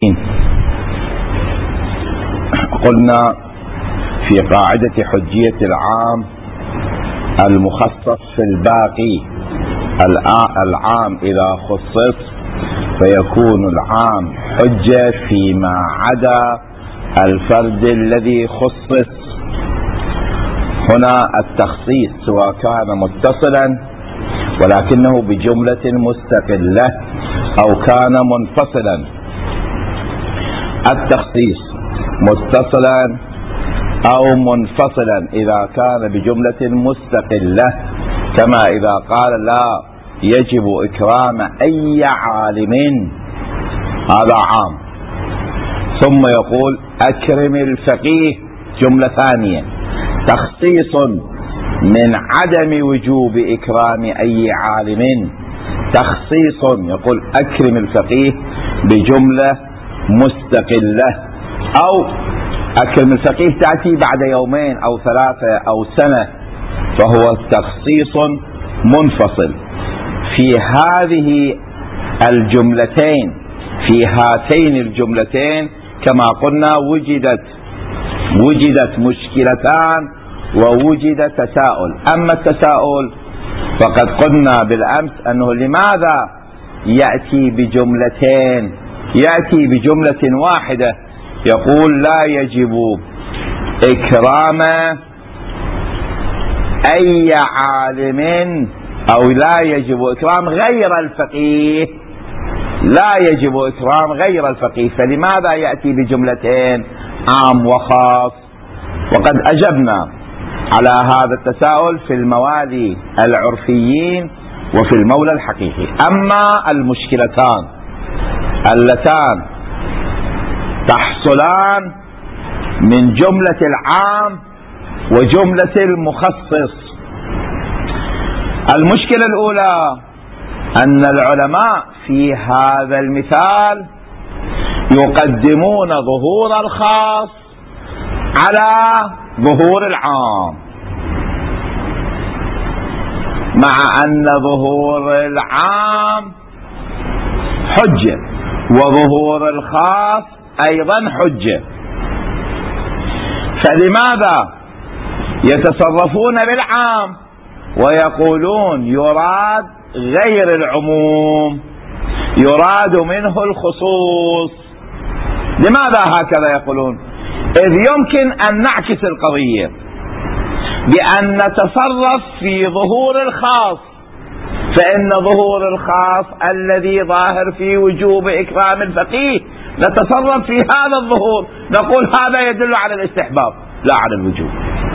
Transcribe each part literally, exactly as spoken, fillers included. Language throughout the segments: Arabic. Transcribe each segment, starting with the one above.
قلنا في قاعدة حجية العام المخصص في الباقي، العام إذا خصص فيكون العام حجة فيما عدا الفرد الذي خصص. هنا التخصيص سواء كان متصلا ولكنه بجملة مستقلة أو كان منفصلا. التخصيص متصلا أو منفصلا إذا كان بجملة مستقلة، كما إذا قال لا يجب إكرام أي عالم، هذا عام، ثم يقول أكرم الفقيه، جملة ثانية، تخصيص من عدم وجوب إكرام أي عالم، تخصيص يقول أكرم الفقيه بجملة مستقلة. أو أكرم الفقيه تأتي بعد يومين أو ثلاثة أو سنة، فهو تخصيص منفصل. في هذه الجملتين، في هاتين الجملتين كما قلنا وجدت وجدت مشكلتان ووجد تساؤل. أما التساؤل فقد قلنا بالأمس أنه لماذا يأتي بجملتين، يأتي بجملة واحدة يقول لا يجب إكرام أي عالم أو لا يجب إكرام غير الفقيه، لا يجب إكرام غير الفقيه، فلماذا يأتي بجملتين عام وخاص؟ وقد أجبنا على هذا التساؤل في الموالي العرفيين وفي المولى الحقيقي. أما المشكلتان اللتان تحصلان من جملة العام وجملة المخصص، المشكلة الأولى أن العلماء في هذا المثال يقدمون ظهور الخاص على ظهور العام، مع أن ظهور العام حجة وظهور الخاص أيضا حجة. فلماذا يتصرفون بالعام ويقولون يراد غير العموم، يراد منه الخصوص؟ لماذا هكذا يقولون؟ إذ يمكن أن نعكس القضية بأن نتصرف في ظهور الخاص، فإن ظهور الخاص الذي ظاهر في وجوب إكرام الفقيه نتصرف في هذا الظهور، نقول هذا يدل على الاستحباب لا على الوجوب.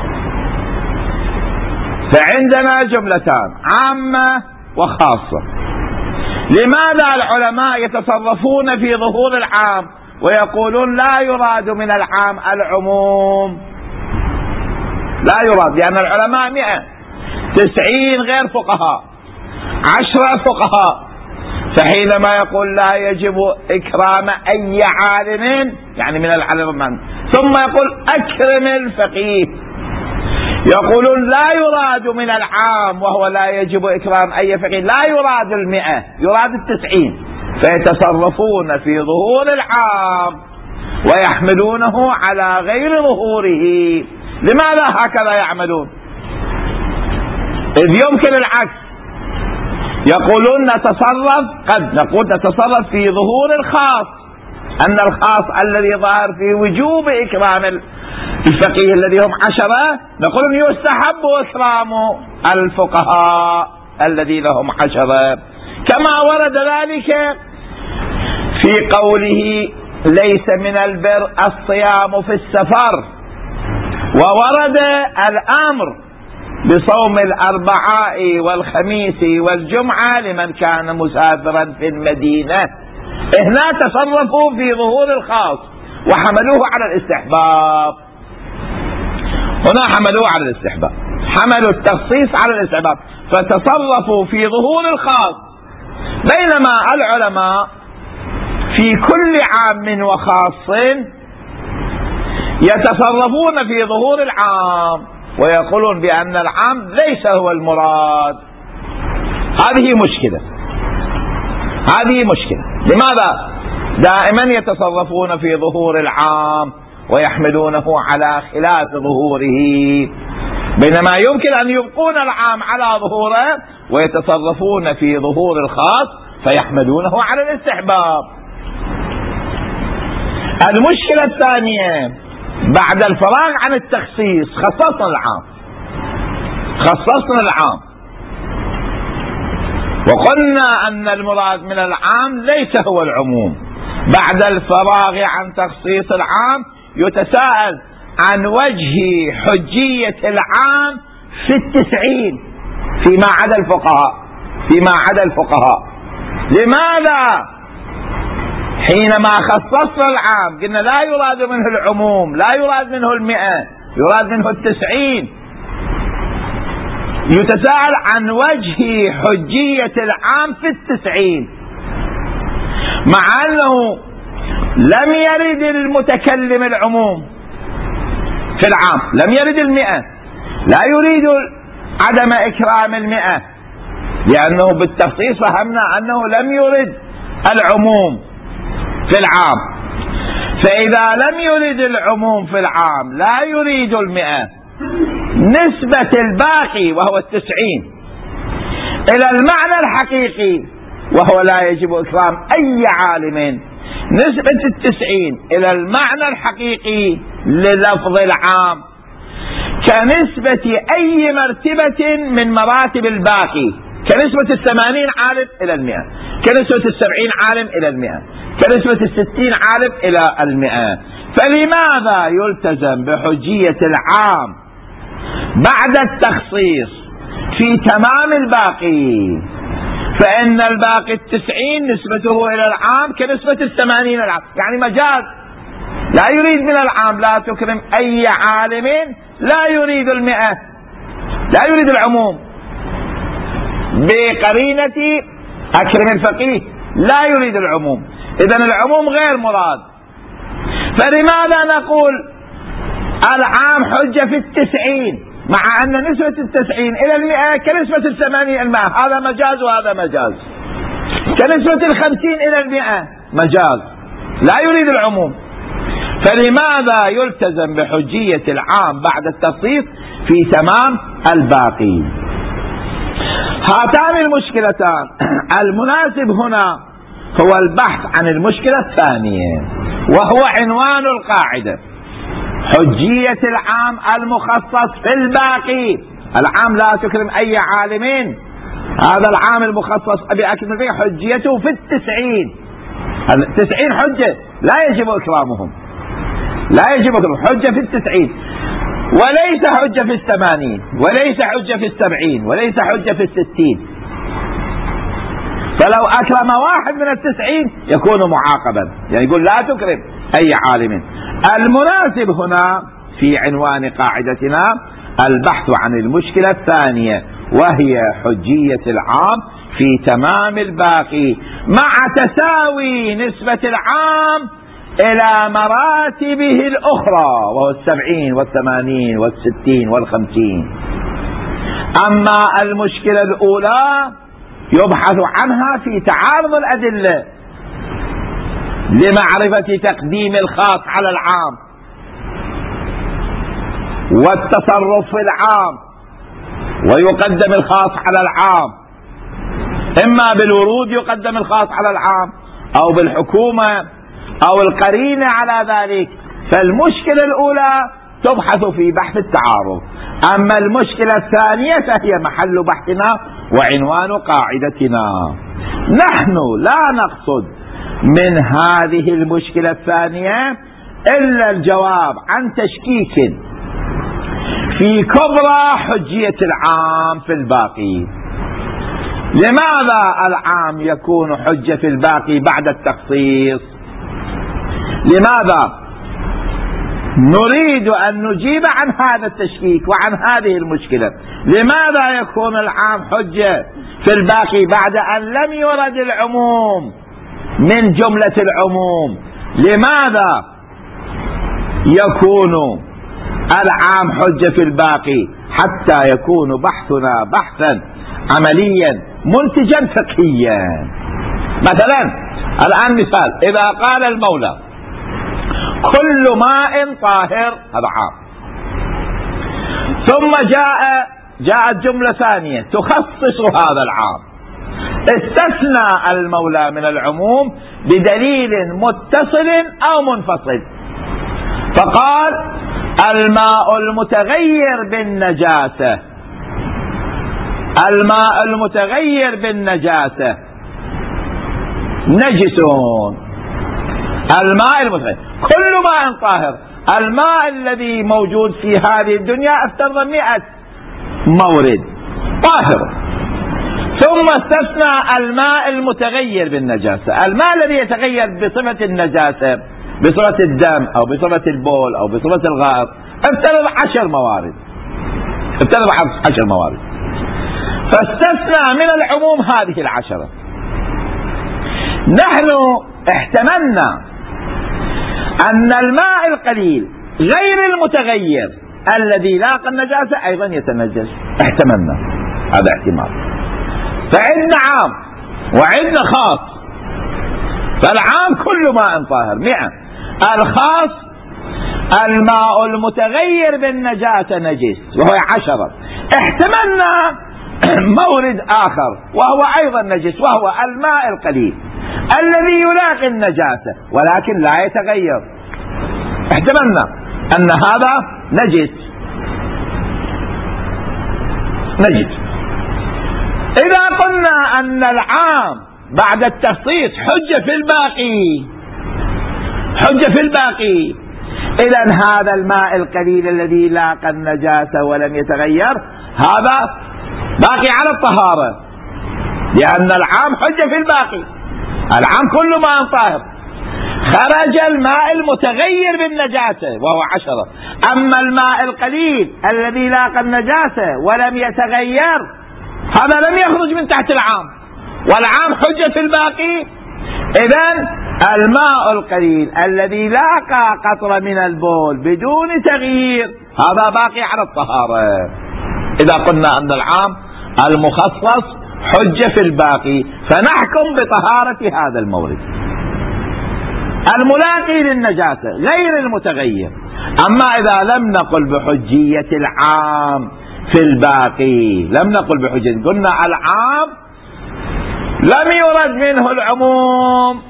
فعندنا جملتان عامة وخاصة. لماذا العلماء يتصرفون في ظهور العام ويقولون لا يراد من العام العموم؟ لا يراد، لأن العلماء مئة تسعين غير فقهاء، عشرة فقهاء، فحينما يقول لا يجب إكرام أي عالم يعني من العلم، ثم يقول أكرم الفقيه، يقولون لا يراد من العام وهو لا يجب إكرام أي فقيه، لا يراد المئة، يراد التسعين، فيتصرفون في ظهور العام ويحملونه على غير ظهوره. لماذا هكذا يعملون؟ إذ يمكن العكس، يقولون نتصرف، قد نقول نتصرف في ظهور الخاص، أن الخاص الذي ظهر في وجوب إكرام الفقيه الذي هم عشرة، نقول يستحب إكرام الفقهاء الذين هم عشرة، كما ورد ذلك في قوله ليس من البر الصيام في السفر، وورد الأمر بصوم الأربعاء والخميس والجمعة لمن كان مسافرا في المدينة. هنا تصرفوا في ظهور الخاص وحملوه على الاستحباب، هنا حملوه على الاستحباب، حملوا التخصيص على الاستحباب، فتصرفوا في ظهور الخاص، بينما العلماء في كل عام وخاص يتصرفون في ظهور العام ويقولون بأن العام ليس هو المراد. هذه مشكلة، هذه مشكلة. لماذا؟ دائما يتصرفون في ظهور العام ويحملونه على خلاف ظهوره، بينما يمكن أن يبقون العام على ظهوره ويتصرفون في ظهور الخاص فيحملونه على الاستحباب. المشكلة الثانية، بعد الفراغ عن التخصيص خصصنا العام خصصنا العام وقلنا أن المراد من العام ليس هو العموم. بعد الفراغ عن تخصيص العام يتساءل عن وجه حجية العام في التسعين فيما عدا الفقهاء فيما عدا الفقهاء لماذا حينما خصصنا العام قلنا لا يراد منه العموم، لا يراد منه المئة، يراد منه التسعين؟ يتساءل عن وجه حجية العام في التسعين، مع أنه لم يرد المتكلم العموم في العام، لم يرد المئة، لا يريد عدم إكرام المئة، لأنه بالتخصيص فهمنا أنه لم يرد العموم في العام. فإذا لم يرد العموم في العام لا يريد المئة، نسبة الباقي وهو التسعين إلى المعنى الحقيقي وهو لا يجب إكرام أي عالم، نسبة التسعين إلى المعنى الحقيقي للفظ العام كنسبة أي مرتبة من مراتب الباقي، كنسبة الثمانين عالم إلى المئة، كنسبة السبعين عالم إلى المئة، كنسبة الستين عالم إلى المئة. فلماذا يلتزم بحجية العام بعد التخصيص في تمام الباقي؟ فإن الباقي التسعين نسبته إلى العام كنسبة الثمانين العام، يعني مجاز، لا يريد من العام لا تكرم أي عالم، لا يريد المئة، لا يريد العموم، بقرينة أكرم الفقيه لا يريد العموم، إذن العموم غير مراد. فلماذا نقول العام حجة في التسعين مع أن نسبة التسعين إلى المئة كنسبة الثمانين المئة؟ هذا مجاز وهذا مجاز. كنسبة الخمسين إلى المئة مجاز، لا يريد العموم. فلماذا يلتزم بحجية العام بعد التخصيص في تمام الباقي؟ هاتان المشكلتان. المناسب هنا هو البحث عن المشكلة الثانية، وهو عنوان القاعدة: حجية العام المخصص في الباقي. العام لا تكرم أي عالمين، هذا العام المخصص أبي أكرم فيه حجيته في التسعين. التسعين حجة لا يجب إكرامهم، لا يجب إكرامهم، حجة في التسعين، وليس حجة في الثمانين، وليس حجة في السبعين، وليس حجة في الستين. فلو أكرم واحد من التسعين يكون معاقبا، يعني يقول لا تكرم أي عالم. المناسب هنا في عنوان قاعدتنا البحث عن المشكلة الثانية، وهي حجية العام في تمام الباقي مع تساوي نسبة العام إلى مراتبه الأخرى، وهو السبعين والثمانين والستين والخمسين. أما المشكلة الأولى يبحث عنها في تعارض الأدلة لمعرفة تقديم الخاص على العام والتصرف في العام، ويقدم الخاص على العام، إما بالورود يقدم الخاص على العام أو بالحكومة أو القرينة على ذلك. فالمشكلة الأولى تبحث في بحث التعارض، أما المشكلة الثانية فهي محل بحثنا وعنوان قاعدتنا. نحن لا نقصد من هذه المشكلة الثانية إلا الجواب عن تشكيك في كبرى حجية العام في الباقي. لماذا العام يكون حجة في الباقي بعد التخصيص؟ لماذا؟ نريد أن نجيب عن هذا التشكيك وعن هذه المشكلة. لماذا يكون العام حجة في الباقي بعد أن لم يرد العموم من جملة العموم؟ لماذا يكون العام حجة في الباقي؟ حتى يكون بحثنا بحثا عمليا منتجا فقهيا. مثلا الآن مثال: إذا قال المولى كل ماء طاهر، هذا عام، ثم جاء جاءت جملة ثانية تخصص هذا العام، استثنى المولى من العموم بدليل متصل أو منفصل، فقال الماء المتغير بالنجاسة، الماء المتغير بالنجاسة نجسون. الماء المتغير كل ماء طاهر، الماء الذي موجود في هذه الدنيا افترض مئة مورد طاهر، ثم استثنى الماء المتغير بالنجاسة، الماء الذي يتغير بصفة النجاسة، بصفة الدم أو بصفة البول أو بصفة الغائط، افترض عشر موارد، افترض عشر موارد، فاستثنى من العموم هذه العشرة. نحن احتملنا أن الماء القليل غير المتغير الذي لاقى النجاسة أيضا يتنجس، احتملنا هذا احتمال. فعندنا عام وعندنا خاص، فالعام كل ماء طاهر مئة، الخاص الماء المتغير بالنجاسة نجس وهو عشرة. احتملنا مورد آخر وهو أيضا نجس، وهو الماء القليل الذي يلاقي النجاسة ولكن لا يتغير، احتملنا أن هذا نجس نجس. إذا قلنا أن العام بعد التخصيص حجة في الباقي، حجة في الباقي، إذن هذا الماء القليل الذي لاقى النجاسة ولم يتغير هذا باقي على الطهارة، لأن العام حجة في الباقي، العام كل ماء طاهر. خرج الماء المتغير بالنجاسة وهو عشرة، أما الماء القليل الذي لاقى النجاسة ولم يتغير هذا لم يخرج من تحت العام، والعام حجة في الباقي. إذن الماء القليل الذي لاقى قطرة من البول بدون تغيير هذا باقي على الطهارة. إذا قلنا أن العام المخصص حجة في الباقي فنحكم بطهارة هذا المورد الملاقي للنجاسة غير المتغير. أما إذا لم نقل بحجية العام في الباقي، لم نقل بحجية، قلنا العام لم يرد منه العموم،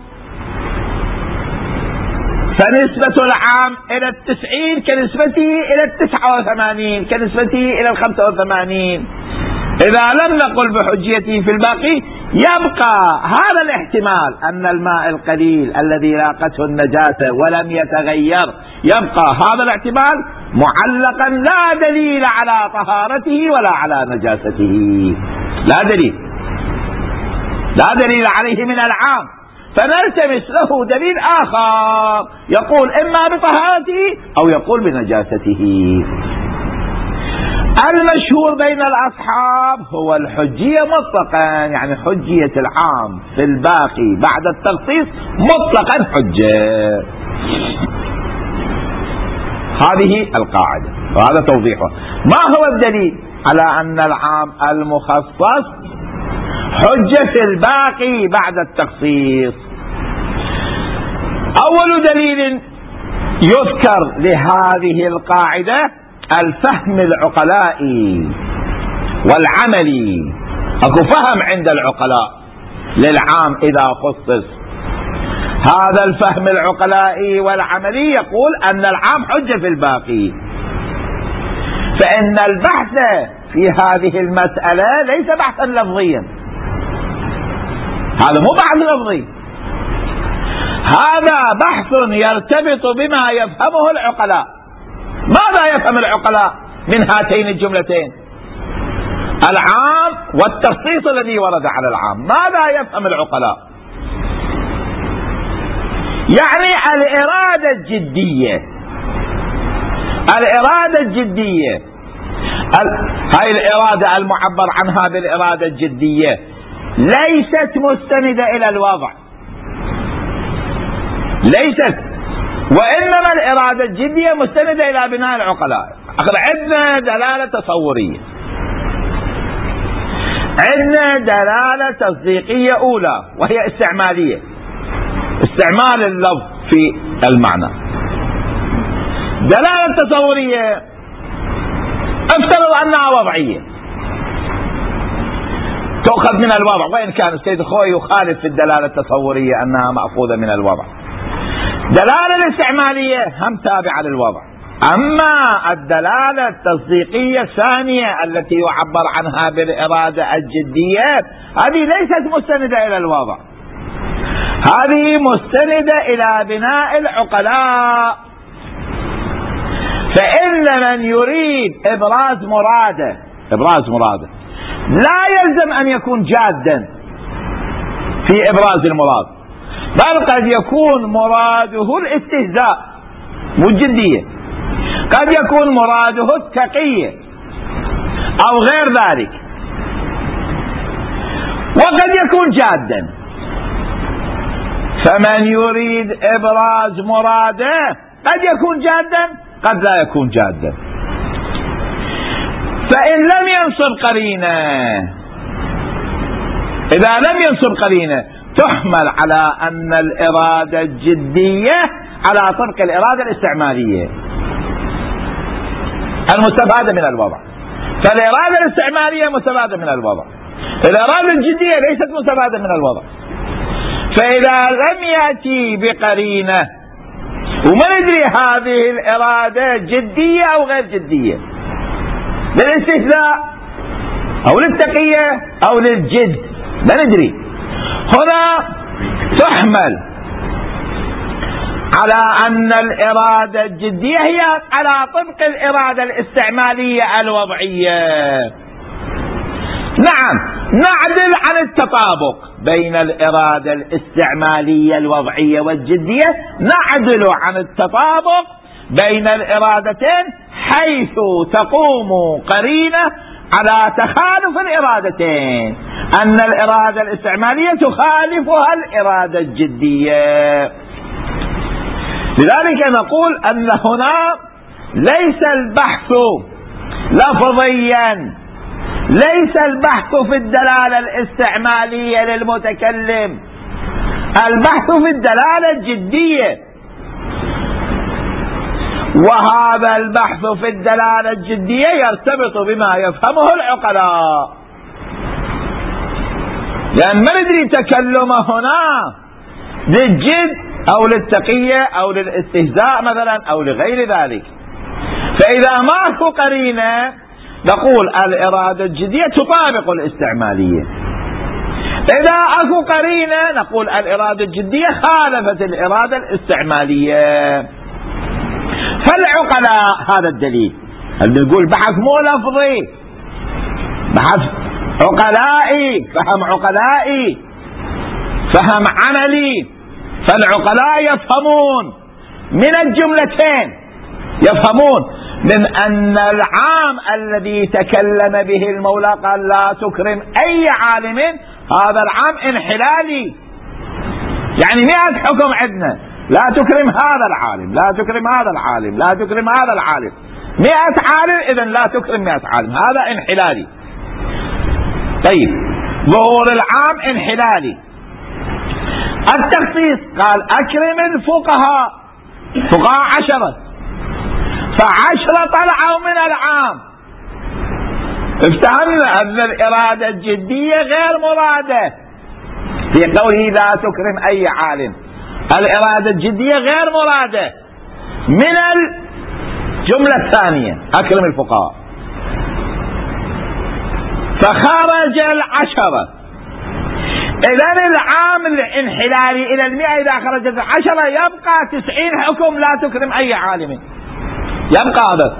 فنسبة العام إلى التسعين كنسبته إلى التسعة وثمانين كنسبته إلى الخمسة وثمانين. إذا لم نقل بحجيته في الباقي يبقى هذا الاحتمال أن الماء القليل الذي لاقته النجاسة ولم يتغير، يبقى هذا الاحتمال معلقا لا دليل على طهارته ولا على نجاسته، لا دليل لا دليل عليه من العام، فنلتمس له دليل آخر يقول إما بطهارته أو يقول بنجاسته. المشهور بين الأصحاب هو الحجية مطلقا، يعني حجية العام في الباقي بعد التخصيص مطلقا حجة. هذه القاعدة وهذا توضيحها. ما هو الدليل على أن العام المخصص حجة في الباقي بعد التخصيص؟ أول دليل يذكر لهذه القاعدة الفهم العقلائي والعملي. اكو فهم عند العقلاء للعام اذا خصص، هذا الفهم العقلائي والعملي يقول ان العام حجة في الباقي. فان البحث في هذه المسألة ليس بحثا لفظيا، هذا مو بحث لفظي، هذا بحث يرتبط بما يفهمه العقلاء. ماذا يفهم العقلاء من هاتين الجملتين؟ العام والتخصيص الذي ورد على العام، ماذا يفهم العقلاء؟ يعني الإرادة الجدية، الإرادة الجدية هاي الإرادة المعبر عنها بالإرادة الجدية ليست مستندة إلى الوضع، ليست، وإنما الإرادة الجدية مستندة إلى بناء العقلاء. عندنا دلالة تصورية، عندنا دلالة تصديقية أولى وهي استعمالية، استعمال اللفظ في المعنى. دلالة تصورية افترض أنها وضعية تؤخذ من الوضع، وإن كان السيد الخوئي يخالف في الدلالة التصورية أنها مأخوذة من الوضع. الدلالة الاستعمالية هم تابعة للوضع. أما الدلالة التصديقية الثانية التي يعبر عنها بالإرادة الجدية هذه ليست مستندة إلى الوضع، هذه مستندة إلى بناء العقلاء. فإن من يريد إبراز مراده إبراز مراده لا يلزم أن يكون جادا في إبراز المراد، بل قد يكون مراده الاستهزاء مو الجدية، قد يكون مراده التقية أو غير ذلك، وقد يكون جادا. فمن يريد إبراز مراده قد يكون جادا قد لا يكون جادا. فإن لم ينصب قرينة إذا لم ينصب قرينة تحمل على أن الإرادة الجدية على طبق الإرادة الاستعمالية المستفادة من الوضع. فالإرادة الاستعمالية مستفادة من الوضع، الإرادة الجدية ليست مستفادة من الوضع. فإذا لم يأتي بقرينة وما ندري هذه الإرادة جدية أو غير جدية، للاستهزاء أو للتقية أو للجد ما ندري، هنا تحمل على أن الإرادة الجدية هي على طبق الإرادة الاستعمالية الوضعية. نعم، نعدل عن التطابق بين الإرادة الاستعمالية الوضعية والجدية، نعدل عن التطابق بين الإرادتين حيث تقوم قرينة على تخالف الإرادتين، أن الإرادة الاستعمالية تخالفها الإرادة الجدية. لذلك نقول أن هنا ليس البحث لفظيا، ليس البحث في الدلالة الاستعمالية للمتكلم، البحث في الدلالة الجدية. وهذا البحث في الدلالة الجدية يرتبط بما يفهمه العقلاء، لأن ما ندري تكلم هنا للجد أو للتقية أو للاستهزاء مثلا أو لغير ذلك. فإذا ماكو قرينة نقول الإرادة الجدية تطابق الاستعمالية، إذا أكو قرينة نقول الإرادة الجدية خالفت الإرادة الاستعمالية. فالعقلاء هذا الدليل اللي نقول بحث مو لفظي، بحث عقلائي، فهم عقلائي، فهم عملي. فالعقلاء يفهمون من الجملتين، يفهمون من أن العام الذي تكلم به المولى قال لا تكرم أي عالم، هذا العام انحلالي، يعني مئة حكم عندنا، لا تكرم هذا العالم، لا تكرم هذا العالم، لا تكرم هذا العالم، مئة عالم، إذن لا تكرم مئة عالم، هذا انحلالي. طيب، ظهور العام انحلالي. التخصيص قال أكرم الفقهاء، فقهاء عشرة، فعشرة طلعوا من العام. افتهمنا أن الإرادة الجدية غير مرادة في قوله لا تكرم أي عالم، الإرادة الجدية غير مرادة من الجملة الثانية أكرم الفقهاء، فخرج العشرة. إذن العام الانحلالي إلى المئة إذا خرجت العشرة يبقى تسعين حكم لا تكرم أي عالم، يبقى هذا.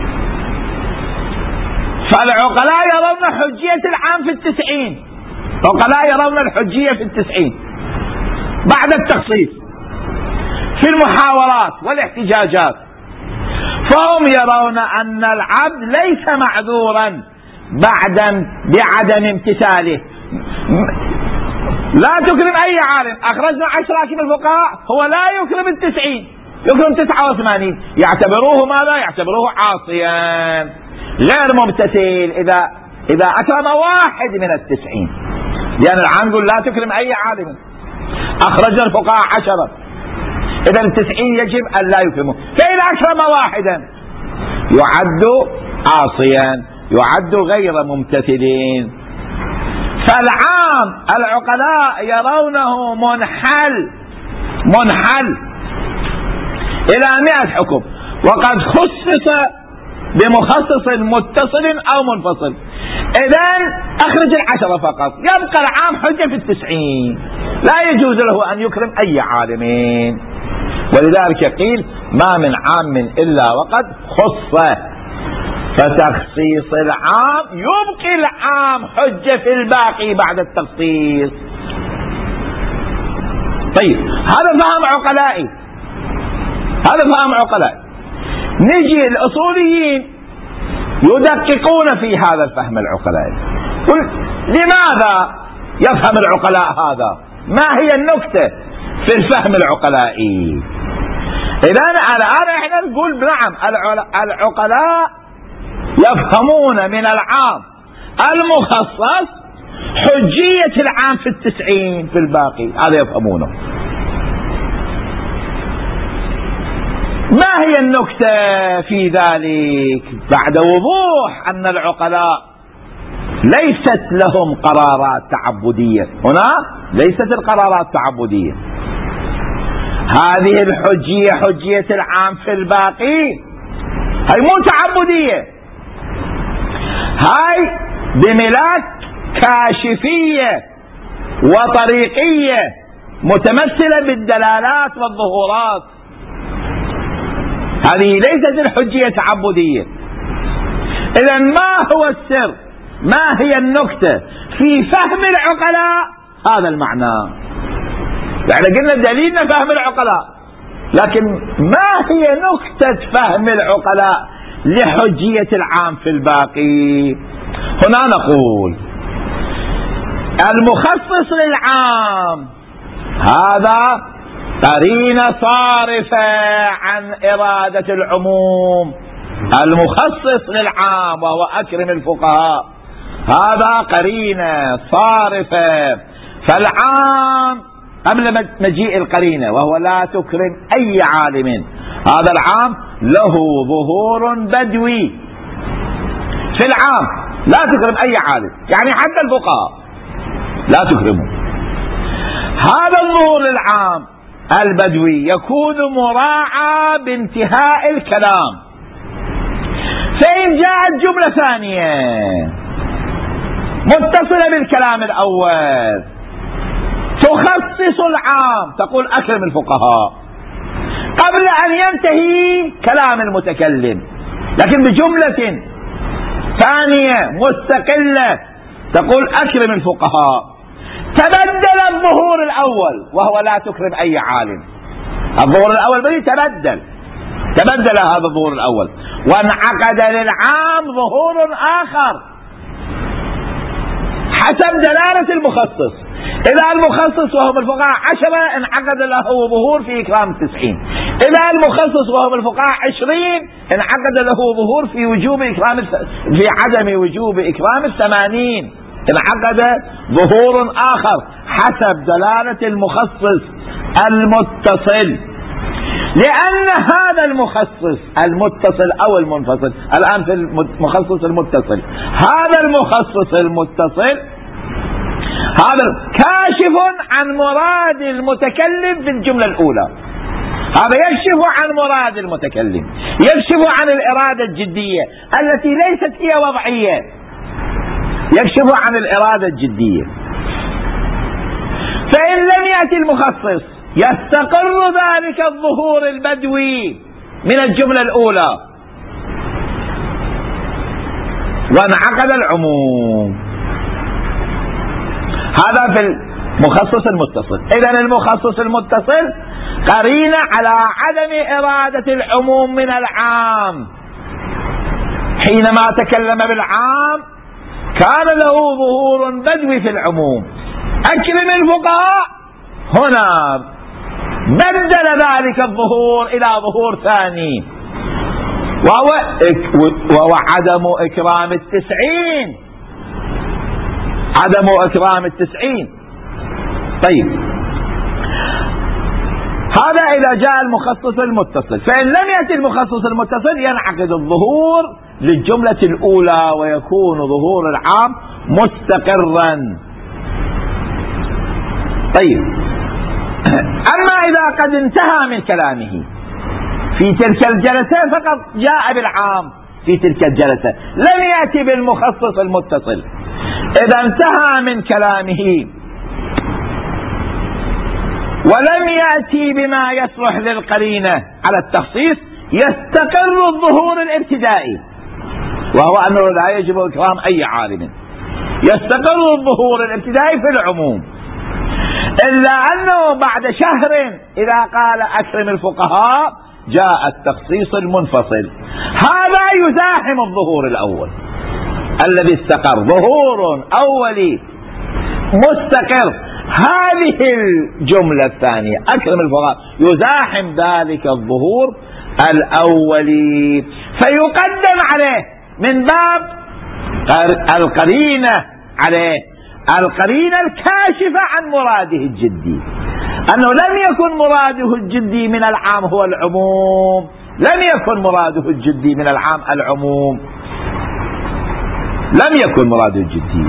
فالعقلاء يرون حجية العام في التسعين، العقلاء يرون الحجية في التسعين بعد التخصيص في المحاورات والاحتجاجات. فهم يرون أن العبد ليس معذورا بعد بعدم امتثاله. لا تكرم أي عالم، أخرجنا عشرة حاكم الفقهاء، هو لا يكرم التسعين، يكرم تسعة وثمانين، يعتبروه ماذا؟ يعتبروه عاصيا غير ممتثل إذا إذا أكرم واحد من التسعين، لأن العام يقول لا تكرم أي عالم. أخرج الفقهاء عشرة، إذا التسعين يجب أن لا يكرمه. فإن أكرم واحدا يعد عاصيا، يعد غير ممتثلين. فالعام العقلاء يرونه منحل منحل إلى مئة حكم، وقد خصص بمخصص متصل أو منفصل. إذن أخرج العشرة فقط، يبقى العام حجة في التسعين، لا يجوز له أن يكرم أي عالمين. ولذلك قيل ما من عام إلا وقد خص، فتخصيص العام يبقي العام حجة في الباقي بعد التخصيص. طيب هذا فهم عقلائي، هذا فهم عقلائي. نجي الأصوليين يدققون في هذا الفهم العقلائي. لماذا يفهم العقلاء هذا؟ ما هي النكتة في الفهم العقلائي؟ إذا الآن احنا نقول نعم العقلاء يفهمون من العام المخصص حجية العام في التسعين في الباقي، هذا يفهمونه. ما هي النكتة في ذلك؟ بعد وضوح أن العقلاء ليست لهم قرارات تعبدية، هنا ليست القرارات تعبدية، هذه الحجية حجية العام في الباقي، هاي مو تعبدية، هاي بملاك كاشفية وطريقية متمثلة بالدلالات والظهورات. هذه ليست الحجية تعبدية. إذا ما هو السر؟ ما هي النكتة في فهم العقلاء هذا المعنى؟ يعني قلنا دليلنا فهم العقلاء، لكن ما هي نكتة فهم العقلاء لحجية العام في الباقي؟ هنا نقول المخصص للعام هذا قرينة صارفة عن إرادة العموم. المخصص للعام وهو أكرم الفقهاء هذا قرينة صارفة، فالعام قبل مجيء القرينة وهو لا تكرم أي عالم، هذا العام له ظهور بدوي في العام، لا تكرم أي عالم، يعني حتى الفقهاء لا تكرمه. هذا الظهور العام البدوي يكون مراعى بانتهاء الكلام. فإن جاءت جملة ثانية متصلة بالكلام الأول تخصص العام، تقول أكرم الفقهاء قبل أن ينتهي كلام المتكلم، لكن بجملة ثانية مستقلة تقول أكرم الفقهاء، تبدل الظهور الأول وهو لا تكرم أي عالم. الظهور الأول بدي تبدل تبدل هذا الظهور الأول وانعقد للعام ظهور آخر حسب دلالة المخصص. إذا المخصص وهم الفقهاء عشرة انعقد له ظهور في إكرام التسعين، إذا المخصص وهم الفقهاء عشرين انعقد له ظهور في وجوب إكرام في عدم وجوب إكرام الثمانين، انعقد ظهور آخر حسب دلالة المخصص المتصل. لأن هذا المخصص المتصل أو المنفصل، الآن في المخصص المتصل، هذا المخصص المتصل هذا كاشف عن مراد المتكلم في الجملة الأولى، هذا يكشف عن مراد المتكلم، يكشف عن الإرادة الجدية التي ليست هي وضعية، يكشف عن الإرادة الجدية. فإن لم يأتي المخصص يستقر ذلك الظهور البدوي من الجملة الأولى وانعقد العموم. هذا في المخصص المتصل. إذن المخصص المتصل قرينة على عدم إرادة العموم من العام، حينما تكلم بالعام كان له ظهور بدوي في العموم. أكرم الفقهاء هنا بدل ذلك الظهور إلى ظهور ثاني وهو, وهو عدم إكرام التسعين، عدم إكرام التسعين. طيب هذا إذا جاء المخصص المتصل. فإن لم يأتي المخصص المتصل ينعقد الظهور للجملة الأولى ويكون ظهور العام مستقرا. طيب، أما إذا قد انتهى من كلامه في تلك الجلسة فقط جاء بالعام في تلك الجلسة، لم يأتي بالمخصص المتصل. إذا انتهى من كلامه ولم يأتي بما يصلح للقرينة على التخصيص يستقر الظهور الابتدائي، وهو أنه لا يجب إكرام أي عالم. يستقر الظهور الابتدائي في العموم، إلا أنه بعد شهر إذا قال أكرم الفقهاء جاء التخصيص المنفصل، هذا يزاحم الظهور الأول الذي استقر. ظهور أولي مستقر، هذه الجملة الثانية أكرم الفقهاء يزاحم ذلك الظهور الأولي، فيقدم عليه من باب القرينة عليه، القرينة الكاشفة عن مراده الجدي، أنه لم يكن مراده الجدي من العام هو العموم، لم يكن مراده الجدي من العام العموم، لم يكن مراده الجدي.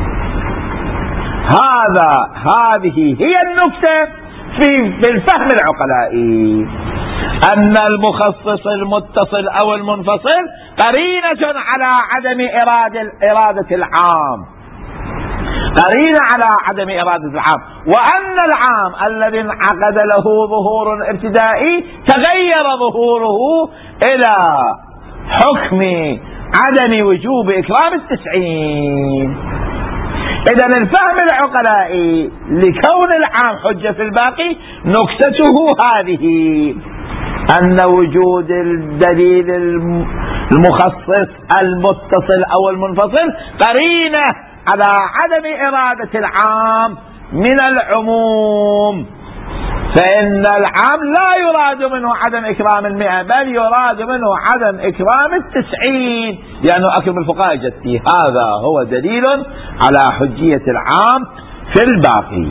هذا هذه هي النكتة في في الفهم العقلائي، أن المخصص المتصل أو المنفصل قرينة على عدم إرادة إرادة العام، قرينة على عدم إرادة العام، وأن العام الذي انعقد له ظهور ابتدائي تغير ظهوره إلى حكم عدم وجوب إكرام التسعين. إذن الفهم العقلائي لكون العام حجة في الباقي نكتته هذه، أن وجود الدليل المخصص المتصل أو المنفصل قرينة على عدم إرادة العام من العموم، فإن العام لا يراد منه عدم إكرام المئة بل يراد منه عدم إكرام التسعين، لأنه أكرم الفقهاء جدي. هذا هو دليل على حجية العام في الباقي.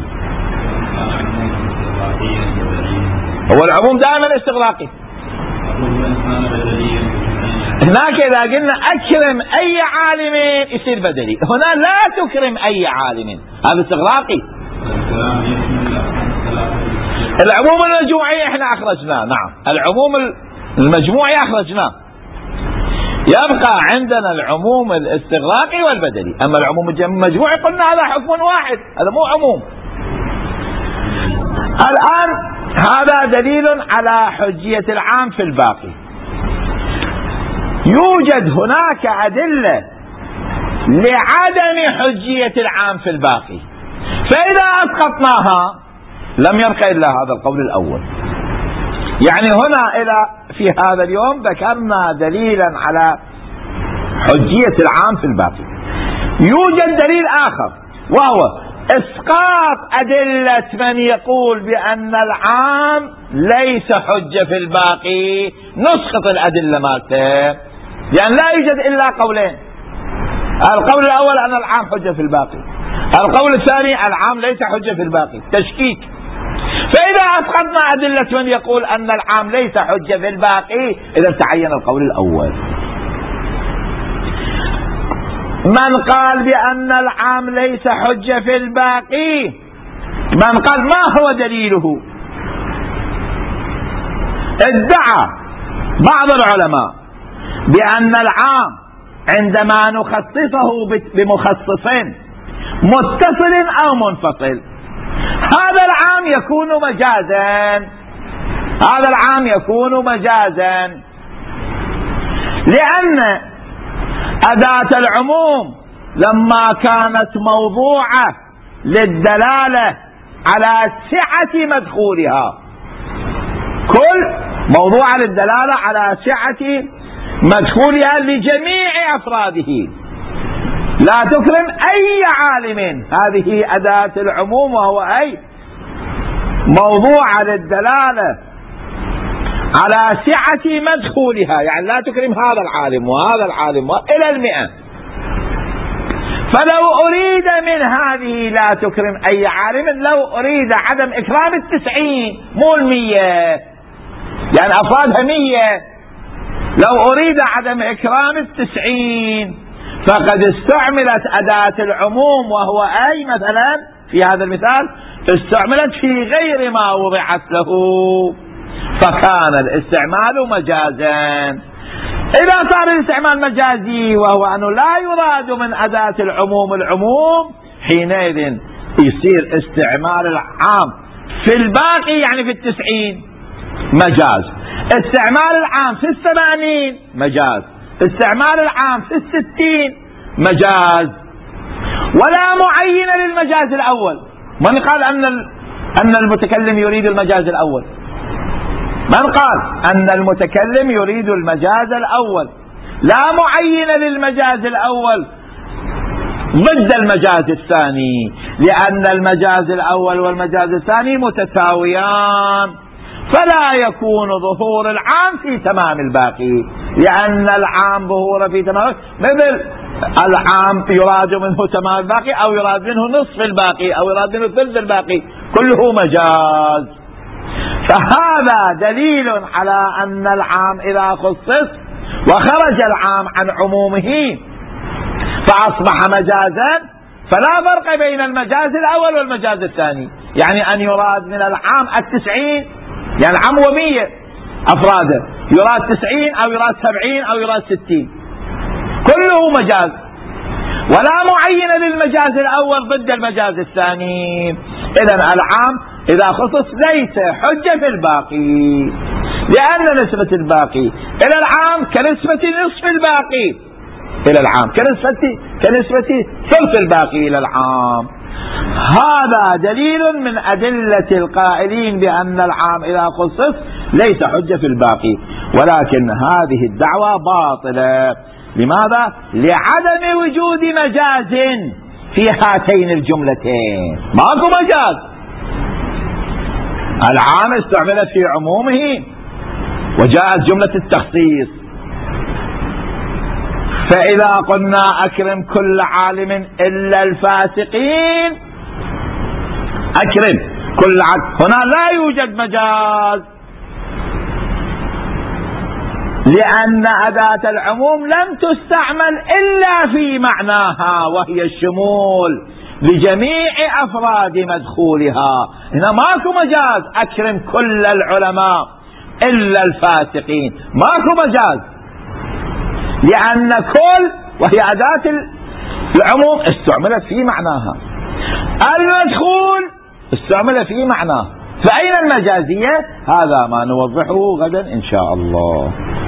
هو العموم دائما استغراقي. هناك إذا قلنا أكرم أي عالم يصير بدلي، هنا لا تكرم أي عالم، هذا استغراقي. العموم المجموعي احنا اخرجناه، نعم العموم المجموعي اخرجناه، يبقى عندنا العموم الاستغراقي والبدلي. اما العموم المجموعي قلنا هذا حكم واحد، هذا مو عموم. الان هذا دليل على حجية العام في الباقي. يوجد هناك أدلة لعدم حجية العام في الباقي، فإذا أسقطناها لم يبقى إلا هذا القول الأول. يعني هنا إلى في هذا اليوم ذكرنا دليلا على حجية العام في الباقي. يوجد دليل آخر وهو إسقاط أدلة من يقول بأن العام ليس حجة في الباقي، نسقط الأدلة مالته، يعني لا يوجد إلا قولين. القول الأول أن العام حجة في الباقي، القول الثاني العام ليس حجة في الباقي، تشكيك. فإذا أسقطنا أدلة من يقول أن العام ليس حجة في الباقي إذا تعين القول الأول. من قال بأن العام ليس حجة في الباقي، من قال ما هو دليله؟ ادعى بعض العلماء بأن العام عندما نخصصه بمخصص متصل أو منفصل هذا العام يكون مجازا، هذا العام يكون مجازا، لأن أداة العموم لما كانت موضوعة للدلالة على سعة مدخولها، كل موضوعة للدلالة على سعة مدخولها لجميع أفراده، لا تكرم أي عالم، هذه أداة العموم، وهو أي موضوعة للدلالة على سعة مدخولها، يعني لا تكرم هذا العالم وهذا العالم إلى المئة. فلو أريد من هذه لا تكرم أي عالم، لو أريد عدم إكرام التسعين مو المية، يعني أفرادها مية، لو أريد عدم إكرام التسعين فقد استعملت أداة العموم، وهو أي مثلا في هذا المثال استعملت في غير ما وضعت له، فكان الاستعمال مجازا. إذا صار الاستعمال مجازي وهو أنه لا يراد من أداة العموم العموم، حينئذ يصير استعمال العام في الباقي يعني في التسعين مجاز، استعمال العام في الثمانين مجاز، استعمال العام في الستين مجاز. ولا معين للمجاز الأول. من قال أن أن المتكلم يريد المجاز الأول؟ من قال أن المتكلم يريد المجاز الأول؟ لا معين للمجاز الأول ضد المجاز الثاني، لأن المجاز الأول والمجاز الثاني متساويان، فلا يكون ظهور العام في تمام الباقي، لأن العام ظهور في تمام، مثل العام يراد منه تمام الباقي أو يراد منه نصف الباقي أو يراد منه ثلث الباقي، كله مجاز. فهذا دليل على أن العام إذا خصص وخرج العام عن عمومه فأصبح مجازا، فلا فرق بين المجاز الأول والمجاز الثاني، يعني أن يراد من العام التسعين، يعني العام ومية أفراده، يراد تسعين أو يراد سبعين أو يراد ستين، كله مجاز. ولا معين للمجاز الأول ضد المجاز الثاني. إذن العام إذا خصص ليس حجة في الباقي، لأن نسبة الباقي إلى العام كنسبة نصف الباقي إلى العام، كنسبة كنسبة ثلث الباقي إلى العام. هذا دليل من أدلة القائلين بأن العام إذا خصص ليس حجة في الباقي، ولكن هذه الدعوة باطلة. لماذا؟ لعدم وجود مجاز في هاتين الجملتين، ماكو مجاز. العام استعملت في عمومه وجاءت جملة التخصيص. فإذا قلنا أكرم كل عالم إلا الفاسقين، أكرم كل عالم، هنا لا يوجد مجاز، لأن أداة العموم لم تستعمل إلا في معناها وهي الشمول لجميع أفراد مدخولها. هنا ماكو مجاز أكرم كل العلماء إلا الفاسقين، ماكو مجاز، لأن كل وهي أداة العموم استعملت في معناها، المدخول استعمل في معناه، فأين المجازية؟ هذا ما نوضحه غدا إن شاء الله.